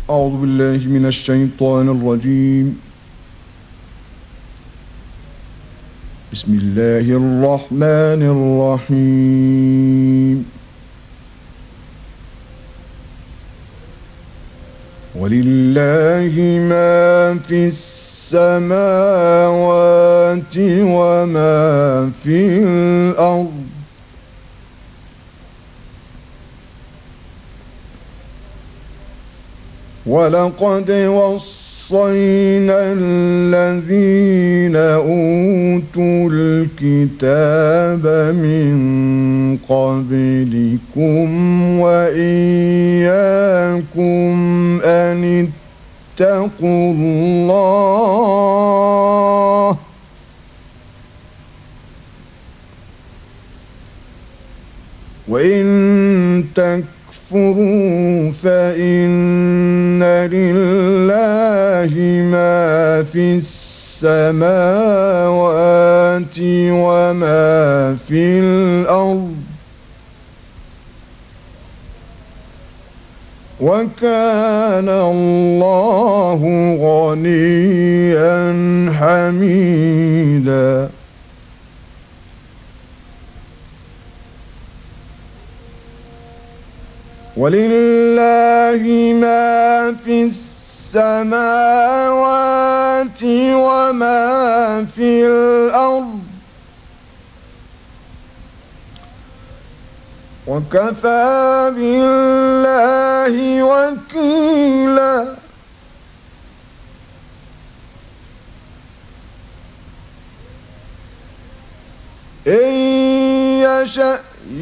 أعوذ بالله من الشيطان الرجيم. بسم الله الرحمن الرحيم. ولله ما في السماوات وما في الأرض ولقد وصينا الذين أوتوا الكتاب من قبلكم وإياكم أن اتقوا الله وإن تكفروا فإن لله ما في السماوات وما في الأرض وكان الله غنيا حميدا. ولله ما في السماوات وما في الأرض وكفى بالله وكيلا. إن يشأ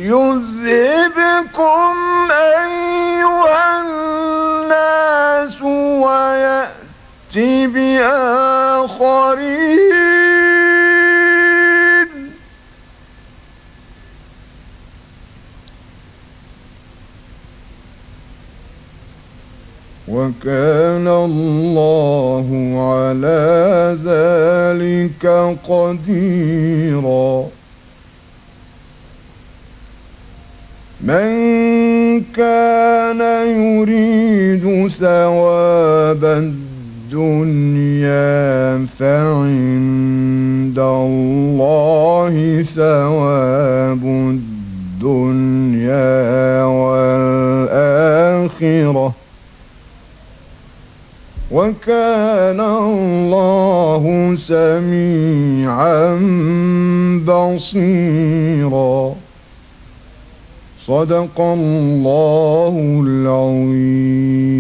يذهبكم أيها الناس ويأتي بآخرين وكان الله على ذلك قديرا. من كان يريد ثواب الدنيا فعند الله ثواب الدنيا والآخرة وكان الله سميعا بصيرا. صدق الله العظيم.